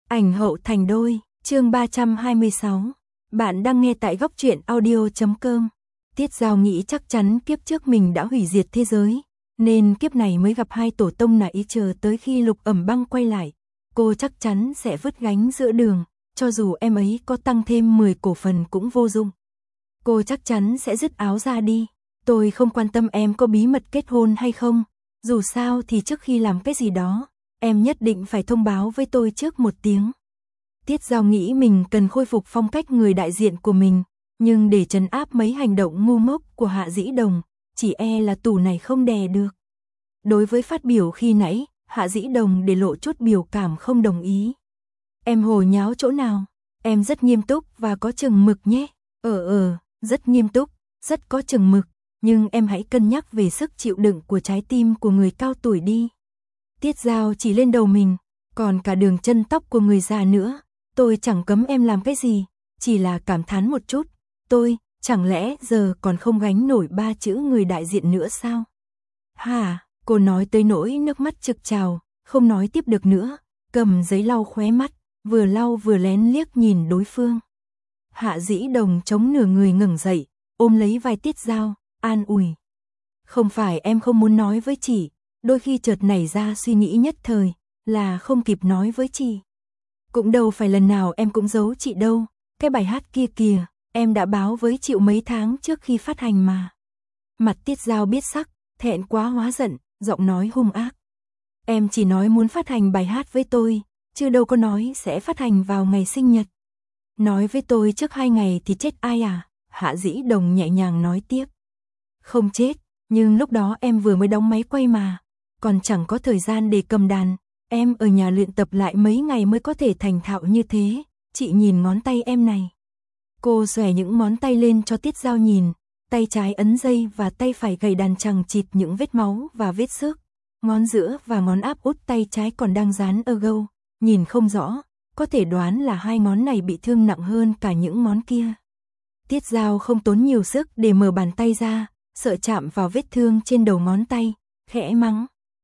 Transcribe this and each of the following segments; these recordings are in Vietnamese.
Ảnh hậu thành đôi, chương 326. Bạn đang nghe tại góc truyện audio.com. Tiết Giao nghĩ chắc chắn kiếp trước mình đã hủy diệt thế giới, nên kiếp này mới gặp hai tổ tông nãy chờ tới khi Lục Ẩm Băng quay lại. Cô chắc chắn sẽ vứt gánh giữa đường, cho dù em ấy có tăng thêm 10 cổ phần cũng vô dụng. Cô chắc chắn sẽ dứt áo ra đi. Tôi không quan tâm em có bí mật kết hôn hay không, dù sao thì trước khi làm cái gì đó, em nhất định phải thông báo với tôi trước một tiếng. Tiết Giao nghĩ mình cần khôi phục phong cách người đại diện của mình, nhưng để trấn áp mấy hành động ngu ngốc của Hạ Dĩ Đồng, chỉ e là tủ này không đè được. Đối với phát biểu khi nãy, Hạ Dĩ Đồng để lộ chút biểu cảm không đồng ý. Em hồ nháo chỗ nào? Em rất nghiêm túc và có chừng mực nhé. Rất nghiêm túc, rất có chừng mực, nhưng em hãy cân nhắc về sức chịu đựng của trái tim của người cao tuổi đi. Tiết Giao chỉ lên đầu mình, còn cả đường chân tóc của người già nữa. Tôi chẳng cấm em làm cái gì, chỉ là cảm thán một chút. Tôi, chẳng lẽ giờ còn không gánh nổi 3 chữ người đại diện nữa sao? Hả, cô nói tới nỗi nước mắt trực trào, không nói tiếp được nữa, cầm giấy lau khóe mắt, vừa lau vừa lén liếc nhìn đối phương. Hạ Dĩ Đồng chống nửa người ngẩng dậy, ôm lấy vai Tiết Giao, an ủi. Không phải em không muốn nói với chị, đôi khi chợt nảy ra suy nghĩ nhất thời, là không kịp nói với chị. Cũng đâu phải lần nào em cũng giấu chị đâu, cái bài hát kia kìa, em đã báo với chị mấy tháng trước khi phát hành mà. Mặt Tiết Giao biết sắc, thẹn quá hóa giận, giọng nói hung ác. Em chỉ nói muốn phát hành bài hát với tôi, chứ đâu có nói sẽ phát hành vào ngày sinh nhật. Nói với tôi trước 2 ngày thì chết ai à? Hạ Dĩ Đồng nhẹ nhàng nói tiếp. Không chết, nhưng lúc đó em vừa mới đóng máy quay mà, còn chẳng có thời gian để cầm đàn. Em ở nhà luyện tập lại mấy ngày mới có thể thành thạo như thế. Chị nhìn ngón tay em này. Cô xòe những ngón tay lên cho Tiết Giao nhìn. Tay trái ấn dây và tay phải gầy đàn chằng chịt những vết máu và vết xước. Ngón giữa và ngón áp út tay trái còn đang dán ở gâu. Nhìn không rõ, có thể đoán là hai ngón này bị thương nặng hơn cả những ngón kia. Tiết Giao không tốn nhiều sức để mở bàn tay ra, sợ chạm vào vết thương trên đầu ngón tay, khẽ mắng.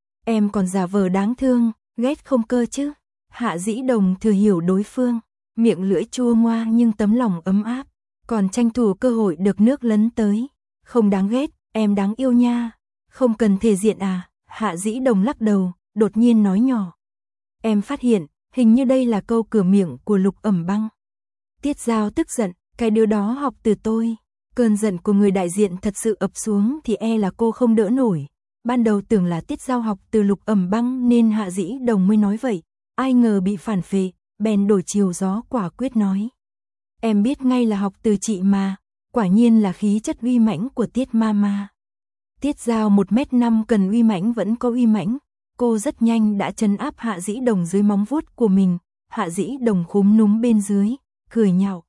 Em còn giả vờ đáng thương, ghét không cơ chứ. Hạ Dĩ Đồng thừa hiểu đối phương, miệng lưỡi chua ngoa nhưng tấm lòng ấm áp, còn tranh thủ cơ hội được nước lấn tới. Không đáng ghét, em đáng yêu nha. Không cần thể diện à? Hạ Dĩ Đồng lắc đầu, đột nhiên nói nhỏ. Em phát hiện, hình như đây là câu cửa miệng của Lục Ẩm Băng. Tiết Giao tức giận, cái đứa đó học từ tôi. Cơn giận của người đại diện thật sự ập xuống thì e là cô không đỡ nổi. Ban đầu tưởng là Tiết Giao học từ Lục Ẩm Băng nên Hạ Dĩ Đồng mới nói vậy. Ai ngờ bị phản phệ, bèn đổi chiều gió quả quyết nói. Em biết ngay là học từ chị mà, quả nhiên là khí chất uy mãnh của Tiết Mama. Tiết Giao 1m5 cần uy mãnh vẫn có uy mãnh. Cô rất nhanh đã trấn áp Hạ Dĩ Đồng dưới móng vuốt của mình. Hạ Dĩ Đồng khúm núm bên dưới, cười nhạo.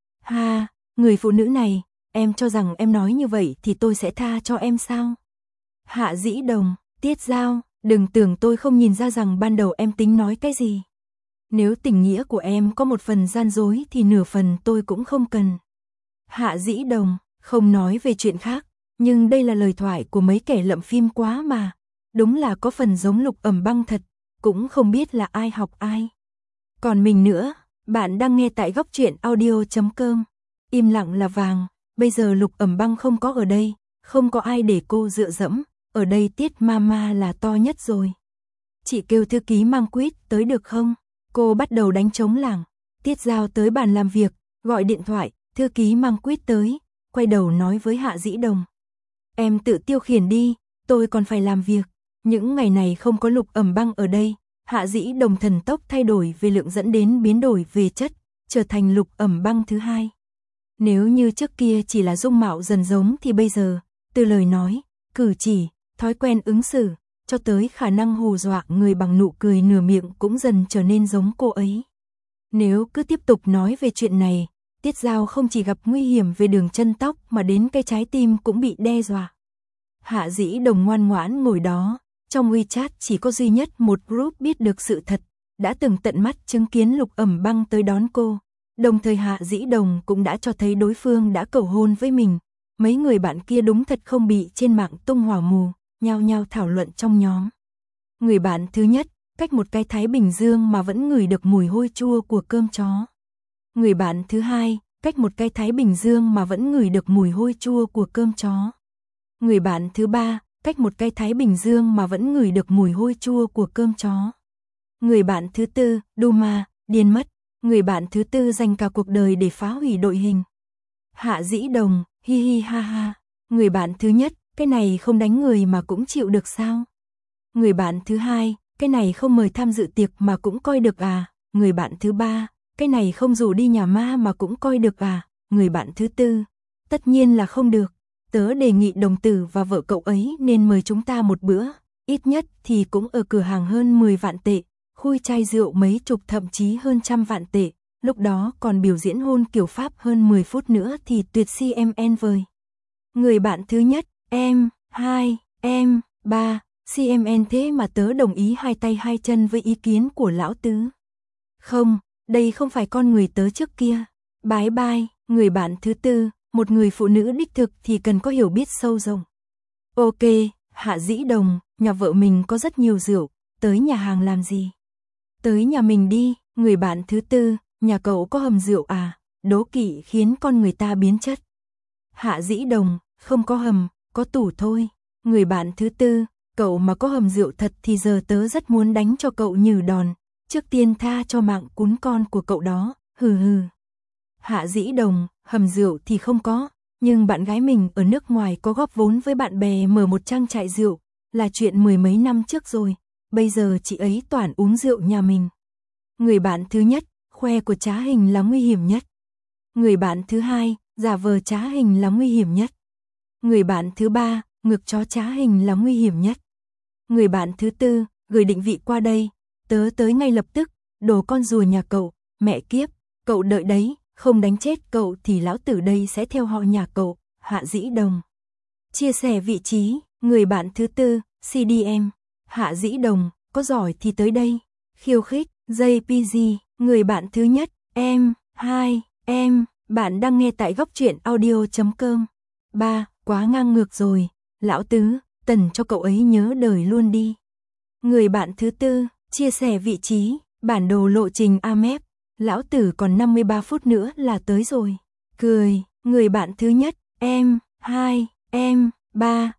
Ha, người phụ nữ này, em cho rằng em nói như vậy thì tôi sẽ tha cho em sao? Hạ Dĩ Đồng, Tiết Giao, đừng tưởng tôi không nhìn ra rằng ban đầu em tính nói cái gì. Nếu tình nghĩa của em có một phần gian dối thì nửa phần tôi cũng không cần. Hạ Dĩ Đồng, không nói về chuyện khác, nhưng đây là lời thoại của mấy kẻ lậm phim quá mà. Đúng là có phần giống Lục Ẩm Băng thật, cũng không biết là ai học ai. Còn mình nữa, bạn đang nghe tại góc truyện audio.com. Im lặng là vàng, bây giờ Lục Ẩm Băng không có ở đây, không có ai để cô dựa dẫm, ở đây Tiết Mama là to nhất rồi. Chị kêu thư ký mang quýt tới được không? Cô bắt đầu đánh trống lảng. Tiết Giao tới bàn làm việc, gọi điện thoại, thư ký mang quýt tới, quay đầu nói với Hạ Dĩ Đồng. Em tự tiêu khiển đi, tôi còn phải làm việc. Những ngày này không có Lục Ẩm Băng ở đây, Hạ Dĩ Đồng thần tốc thay đổi về lượng dẫn đến biến đổi về chất, trở thành Lục Ẩm Băng thứ hai. Nếu như trước kia chỉ là dung mạo dần giống thì bây giờ, từ lời nói, cử chỉ, thói quen ứng xử, cho tới khả năng hù dọa người bằng nụ cười nửa miệng cũng dần trở nên giống cô ấy. Nếu cứ tiếp tục nói về chuyện này, Tiết Giao không chỉ gặp nguy hiểm về đường chân tóc mà đến cái trái tim cũng bị đe dọa. Hạ Dĩ Đồng ngoan ngoãn ngồi đó, trong WeChat chỉ có duy nhất một group biết được sự thật, đã từng tận mắt chứng kiến Lục Ẩm Băng tới đón cô. Đồng thời Hạ Dĩ Đồng cũng đã cho thấy đối phương đã cầu hôn với mình. Mấy người bạn kia đúng thật không bị trên mạng tung hỏa mù, nhao nhao thảo luận trong nhóm. Người bạn thứ nhất, cách một cái Thái Bình Dương mà vẫn ngửi được mùi hôi chua của cơm chó. Người bạn thứ hai, cách một cái Thái Bình Dương mà vẫn ngửi được mùi hôi chua của cơm chó. Người bạn thứ ba, cách một cái Thái Bình Dương mà vẫn ngửi được mùi hôi chua của cơm chó. Người bạn thứ tư, Duma, điên mất. Người bạn thứ tư dành cả cuộc đời để phá hủy đội hình. Hạ Dĩ Đồng, hi hi ha ha. Người bạn thứ nhất, cái này không đánh người mà cũng chịu được sao? Người bạn thứ hai, cái này không mời tham dự tiệc mà cũng coi được à? Người bạn thứ ba, cái này không rủ đi nhà ma mà cũng coi được à? Người bạn thứ tư, tất nhiên là không được. Tớ đề nghị đồng tử và vợ cậu ấy nên mời chúng ta một bữa, ít nhất thì cũng ở cửa hàng hơn 10 vạn tệ, khui chai rượu mấy chục thậm chí hơn 100 vạn tệ, lúc đó còn biểu diễn hôn kiểu Pháp hơn 10 phút nữa thì tuyệt CMN vời. Người bạn thứ nhất, em, 2, em, 3, CMN thế mà tớ đồng ý hai tay hai chân với ý kiến của lão tứ. Không, đây không phải con người tớ trước kia. Bye bye, người bạn thứ tư, một người phụ nữ đích thực thì cần có hiểu biết sâu rộng. Ok, Hạ Dĩ Đồng, nhà vợ mình có rất nhiều rượu, tới nhà hàng làm gì? Tới nhà mình đi, người bạn thứ tư, nhà cậu có hầm rượu à? Đố kỵ khiến con người ta biến chất. Hạ Dĩ Đồng, không có hầm, có tủ thôi. Người bạn thứ tư, cậu mà có hầm rượu thật thì giờ tớ rất muốn đánh cho cậu nhừ đòn. Trước tiên tha cho mạng cún con của cậu đó, hừ hừ. Hạ Dĩ Đồng, hầm rượu thì không có, nhưng bạn gái mình ở nước ngoài có góp vốn với bạn bè mở một trang trại rượu, là chuyện 10 mấy năm trước rồi, bây giờ chị ấy toàn uống rượu nhà mình. Người bạn thứ nhất, khoe của trá hình là nguy hiểm nhất. Người bạn thứ hai, giả vờ trá hình là nguy hiểm nhất. Người bạn thứ ba, ngực chó trá hình là nguy hiểm nhất. Người bạn thứ tư, gửi định vị qua đây, tớ tới ngay lập tức, đồ con rùa nhà cậu, mẹ kiếp, cậu đợi đấy, không đánh chết cậu thì lão tử đây sẽ theo họ nhà cậu. Hạ Dĩ Đồng. Chia sẻ vị trí, người bạn thứ tư, CDM. Hạ Dĩ Đồng, có giỏi thì tới đây. Khiêu khích, JPG, người bạn thứ nhất, em, 2, em, bạn đang nghe tại góc truyện audio.com. 3, quá ngang ngược rồi, lão tứ, tần cho cậu ấy nhớ đời luôn đi. Người bạn thứ tư, chia sẻ vị trí, bản đồ lộ trình AMEP, lão tử còn 53 phút nữa là tới rồi. Cười, người bạn thứ nhất, em, 2, em, 3,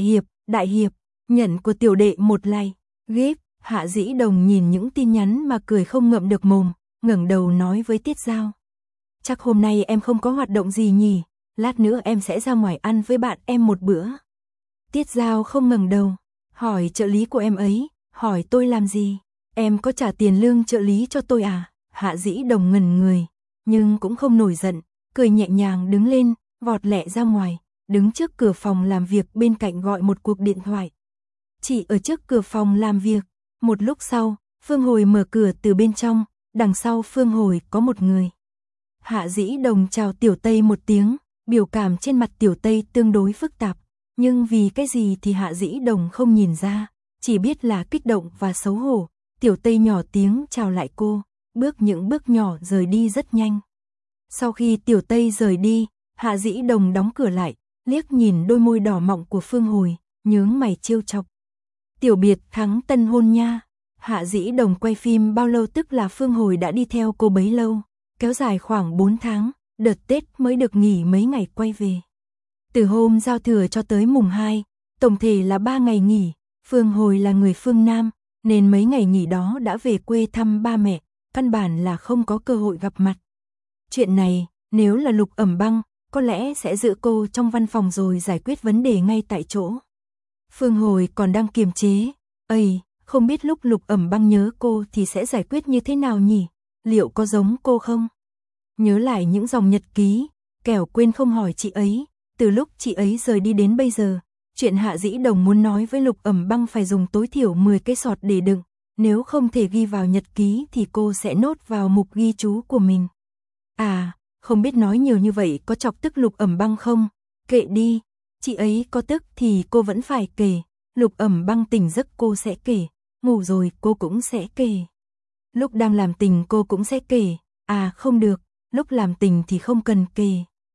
đại hiệp, nhận của tiểu đệ một like, gíp. Hạ Dĩ Đồng nhìn những tin nhắn mà cười không ngậm được mồm, ngẩng đầu nói với Tiết Giao. Chắc hôm nay em không có hoạt động gì nhỉ, lát nữa em sẽ ra ngoài ăn với bạn em một bữa. Tiết Giao không ngẩng đầu, hỏi trợ lý của em ấy, hỏi tôi làm gì, em có trả tiền lương trợ lý cho tôi à? Hạ Dĩ Đồng ngẩn người, nhưng cũng không nổi giận, cười nhẹ nhàng đứng lên, vọt lẹ ra ngoài, đứng trước cửa phòng làm việc bên cạnh gọi một cuộc điện thoại. Chỉ ở trước cửa phòng làm việc, một lúc sau, Phương Hồi mở cửa từ bên trong, đằng sau Phương Hồi có một người. Hạ Dĩ Đồng chào Tiểu Tây một tiếng, biểu cảm trên mặt Tiểu Tây tương đối phức tạp, nhưng vì cái gì thì Hạ Dĩ Đồng không nhìn ra, chỉ biết là kích động và xấu hổ. Tiểu Tây nhỏ tiếng chào lại cô, những bước nhỏ rời đi rất nhanh. Sau khi Tiểu Tây rời đi, Hạ Dĩ Đồng đóng cửa lại, liếc nhìn đôi môi đỏ mọng của Phương Hồi, nhướng mày trêu chọc. Tiểu biệt thắng tân hôn nha. Hạ Dĩ Đồng quay phim bao lâu tức là Phương Hồi đã đi theo cô bấy lâu, kéo dài khoảng 4 tháng, đợt Tết mới được nghỉ mấy ngày quay về. Từ hôm giao thừa cho tới mùng 2, tổng thể là 3 ngày nghỉ, Phương Hồi là người phương Nam, nên mấy ngày nghỉ đó đã về quê thăm ba mẹ, căn bản là không có cơ hội gặp mặt. Chuyện này, nếu là Lục Ẩm Băng, có lẽ sẽ giữ cô trong văn phòng rồi giải quyết vấn đề ngay tại chỗ. Phương Hồi còn đang kiềm chế, không biết lúc Lục Ẩm Băng nhớ cô thì sẽ giải quyết như thế nào nhỉ? Liệu có giống cô không? Nhớ lại những dòng nhật ký, kẻo quên không hỏi chị ấy, từ lúc chị ấy rời đi đến bây giờ, chuyện Hạ Dĩ Đồng muốn nói với Lục Ẩm Băng phải dùng tối thiểu 10 cái sọt để đựng, nếu không thể ghi vào nhật ký thì cô sẽ nốt vào mục ghi chú của mình. À, không biết nói nhiều như vậy có chọc tức Lục Ẩm Băng không? Kệ đi, chị ấy có tức thì cô vẫn phải kể, Lục Ẩm Băng tỉnh giấc cô sẽ kể, ngủ rồi cô cũng sẽ kể. Lúc đang làm tình cô cũng sẽ kể, à không được, lúc làm tình thì không cần kể.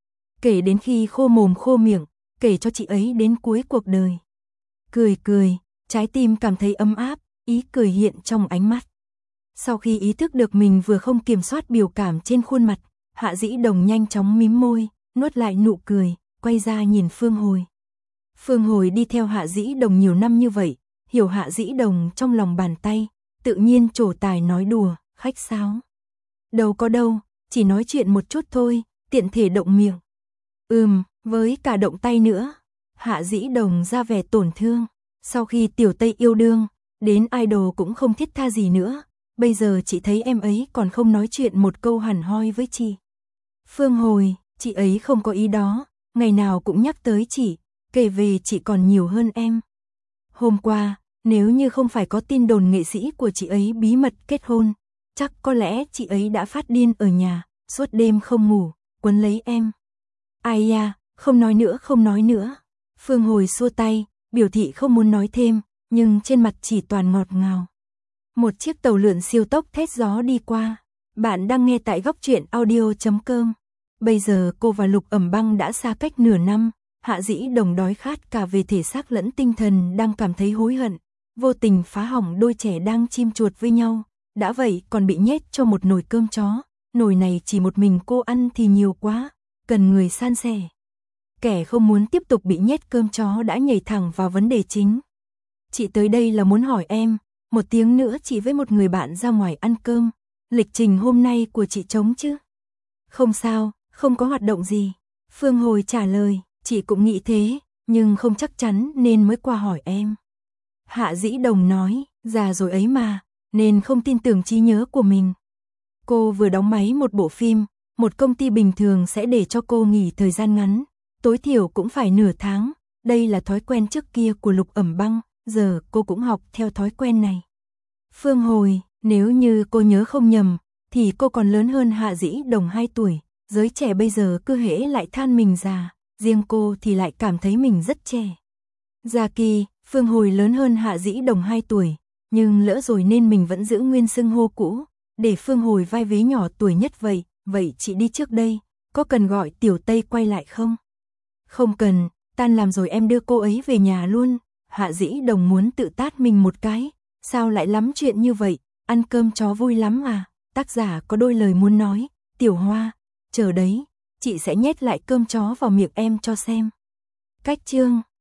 Kể đến khi khô mồm khô miệng, kể cho chị ấy đến cuối cuộc đời. Cười, trái tim cảm thấy ấm áp, ý cười hiện trong ánh mắt. Sau khi ý thức được mình vừa không kiểm soát biểu cảm trên khuôn mặt, Hạ Dĩ Đồng nhanh chóng mím môi, nuốt lại nụ cười, quay ra nhìn Phương Hồi. Phương Hồi đi theo Hạ Dĩ Đồng nhiều năm như vậy, hiểu Hạ Dĩ Đồng trong lòng bàn tay, tự nhiên trổ tài nói đùa, khách sáo. Đâu có đâu, chỉ nói chuyện một chút thôi, tiện thể động miệng. Với cả động tay nữa. Hạ Dĩ Đồng ra vẻ tổn thương, sau khi Tiểu Tây yêu đương, đến idol cũng không thiết tha gì nữa, bây giờ chị thấy em ấy còn không nói chuyện một câu hẳn hoi với chị. Phương Hồi, chị ấy không có ý đó, ngày nào cũng nhắc tới chị, kể về chị còn nhiều hơn em. Hôm qua, nếu như không phải có tin đồn nghệ sĩ của chị ấy bí mật kết hôn, chắc có lẽ chị ấy đã phát điên ở nhà, suốt đêm không ngủ, quấn lấy em. Ai da, không nói nữa. Phương Hồi xua tay, biểu thị không muốn nói thêm, nhưng trên mặt chỉ toàn ngọt ngào. Một chiếc tàu lượn siêu tốc thét gió đi qua. Bạn đang nghe tại góc truyện audio.com. Bây giờ cô và Lục Ẩm Băng đã xa cách nửa năm, Hạ Dĩ Đồng đói khát cả về thể xác lẫn tinh thần, đang cảm thấy hối hận, vô tình phá hỏng đôi trẻ đang chim chuột với nhau, đã vậy còn bị nhét cho một nồi cơm chó, nồi này chỉ một mình cô ăn thì nhiều quá, cần người san sẻ. Kẻ không muốn tiếp tục bị nhét cơm chó đã nhảy thẳng vào vấn đề chính. Chị tới đây là muốn hỏi em, một tiếng nữa chị với một người bạn ra ngoài ăn cơm, lịch trình hôm nay của chị trống chứ? Không sao, không có hoạt động gì. Phương Hồi trả lời, chị cũng nghĩ thế, nhưng không chắc chắn nên mới qua hỏi em. Hạ Dĩ Đồng nói, già rồi ấy mà, nên không tin tưởng trí nhớ của mình. Cô vừa đóng máy một bộ phim, một công ty bình thường sẽ để cho cô nghỉ thời gian ngắn, tối thiểu cũng phải nửa tháng, đây là thói quen trước kia của Lục Ẩm Băng, giờ cô cũng học theo thói quen này. Phương Hồi, nếu như cô nhớ không nhầm, thì cô còn lớn hơn Hạ Dĩ Đồng 2 tuổi, giới trẻ bây giờ cứ hễ lại than mình già, riêng cô thì lại cảm thấy mình rất trẻ. Gia Kỳ, Phương Hồi lớn hơn Hạ Dĩ Đồng 2 tuổi, nhưng lỡ rồi nên mình vẫn giữ nguyên xưng hô cũ, để Phương Hồi vai vế nhỏ tuổi nhất vậy, vậy chị đi trước đây, có cần gọi Tiểu Tây quay lại không? Không cần, tan làm rồi em đưa cô ấy về nhà luôn. Hạ Dĩ Đồng muốn tự tát mình một cái, sao lại lắm chuyện như vậy, ăn cơm chó vui lắm à? Tác giả có đôi lời muốn nói, Tiểu Hoa, chờ đấy, chị sẽ nhét lại cơm chó vào miệng em cho xem. Cách chương